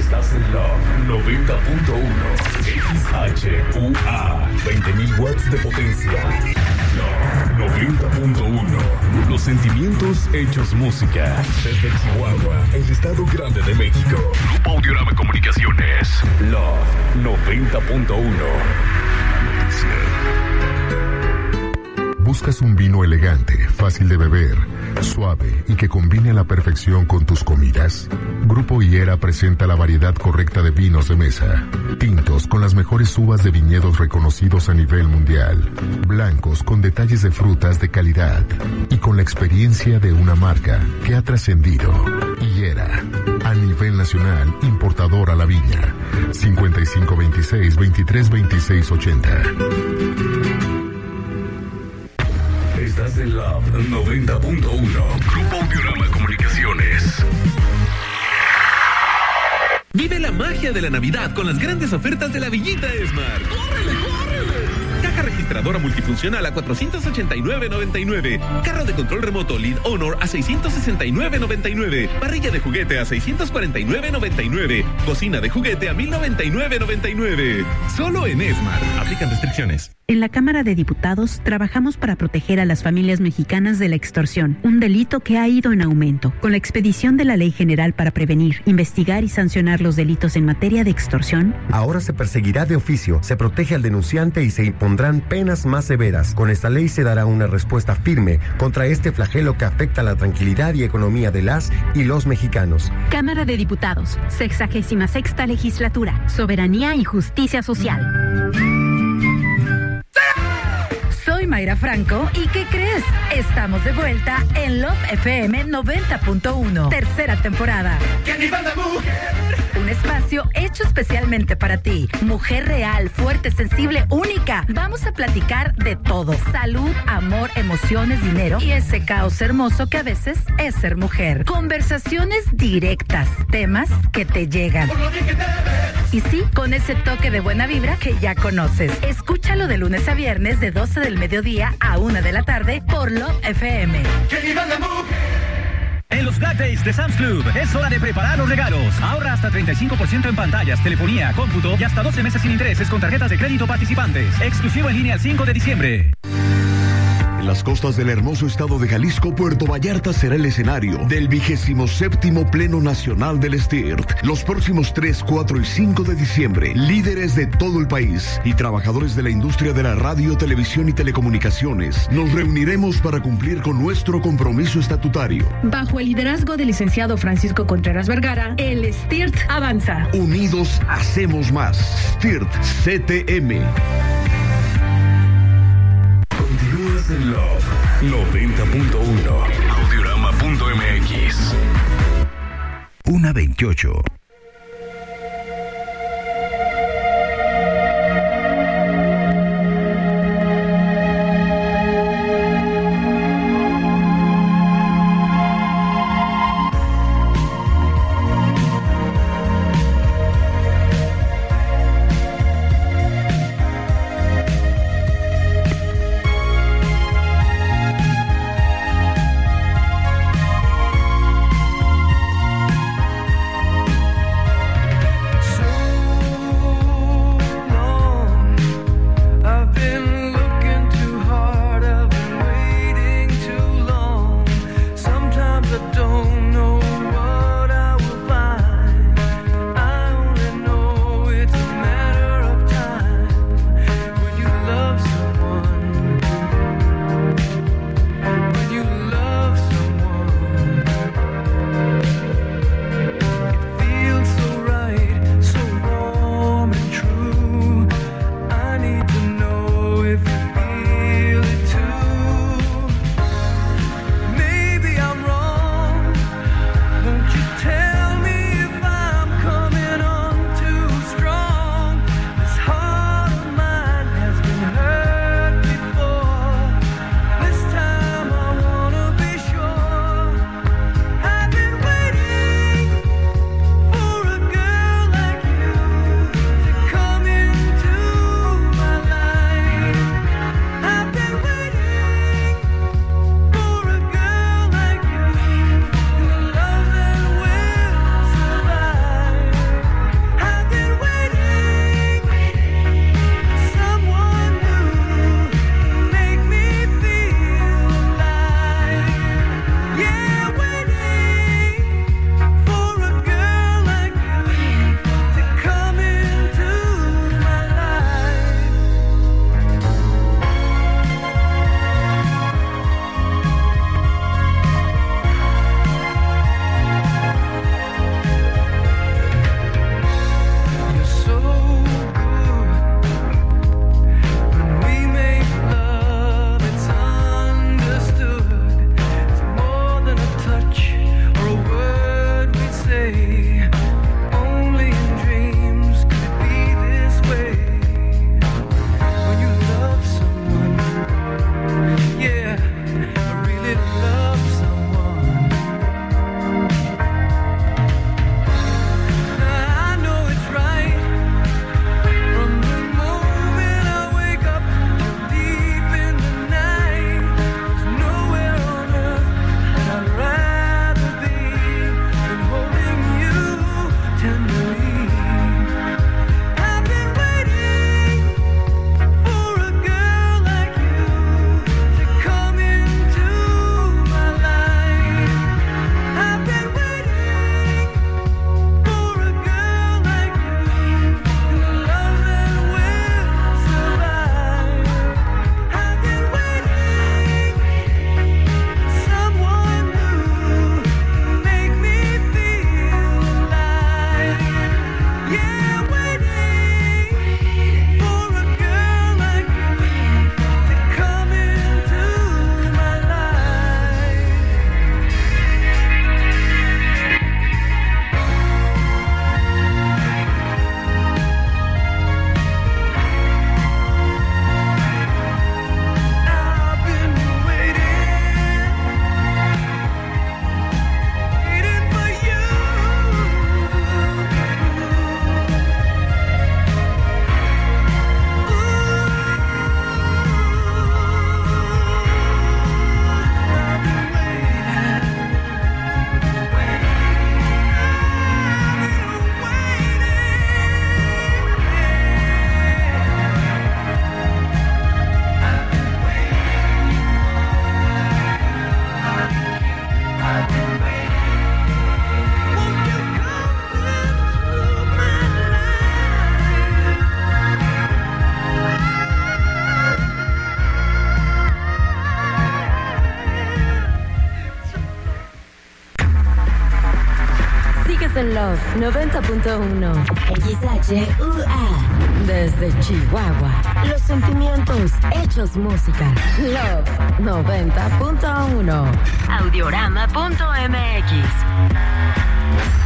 Estás en Love 90.1 XHUA 20.000 watts de potencia. Love 90.1. Los sentimientos hechos música. Desde Chihuahua, el estado grande de México. Grupo Audiorama Comunicaciones. Love 90.1. ¿Buscas un vino elegante, fácil de beber, suave y que combine a la perfección con tus comidas? Grupo Higuera presenta la variedad correcta de vinos de mesa. Tintos con las mejores uvas de viñedos reconocidos a nivel mundial. Blancos con detalles de frutas de calidad. Y con la experiencia de una marca que ha trascendido. Higuera, a nivel nacional, importador a la viña. 5526-232680. Estás en Love 90.1. Grupo Audiorama Comunicaciones. Vive la magia de la Navidad con las grandes ofertas de la Villita Esmar. ¡Córrele, córrele! Caja registradora multifuncional a $469.99. Carro de control remoto Lead Honor a $669.99. Parrilla de juguete a $649.99. Cocina de juguete a $1,099.99. Solo en Esmar. Aplican restricciones. En la Cámara de Diputados trabajamos para proteger a las familias mexicanas de la extorsión, un delito que ha ido en aumento. Con la expedición de la Ley General para prevenir, investigar y sancionar los delitos en materia de extorsión, ahora se perseguirá de oficio, se protege al denunciante y se impondrán penas más severas. Con esta ley se dará una respuesta firme contra este flagelo que afecta la tranquilidad y economía de las y los mexicanos. Cámara de Diputados, 66ª Legislatura, Soberanía y Justicia Social. Soy Mayra Franco, ¿y qué crees? Estamos de vuelta en Love FM 90.1, tercera temporada. Un espacio hecho especialmente para ti. Mujer real, fuerte, sensible, única. Vamos a platicar de todo. Salud, amor, emociones, dinero y ese caos hermoso que a veces es ser mujer. Conversaciones directas, temas que te llegan. Y sí, con ese toque de buena vibra que ya conoces. Escúchalo de lunes a viernes de 12 del mediodía a 1 de la tarde por Love FM. En los Black Days de Sam's Club es hora de preparar los regalos. Ahorra hasta 35% en pantallas, telefonía, cómputo y hasta 12 meses sin intereses con tarjetas de crédito participantes. Exclusivo en línea el 5 de diciembre. En las costas del hermoso estado de Jalisco, Puerto Vallarta será el escenario del 27º Pleno Nacional del STIRT. Los próximos 3, 4 y 5 de diciembre, líderes de todo el país y trabajadores de la industria de la radio, televisión y telecomunicaciones, nos reuniremos para cumplir con nuestro compromiso estatutario. Bajo el liderazgo del licenciado Francisco Contreras Vergara, el STIRT avanza. Unidos hacemos más. STIRT CTM. En Love 90.1 Audiorama.mx 1:28. Estás en Love 90.1 XHUA. Desde Chihuahua, los sentimientos hechos música. Love 90.1 Audiorama.mx.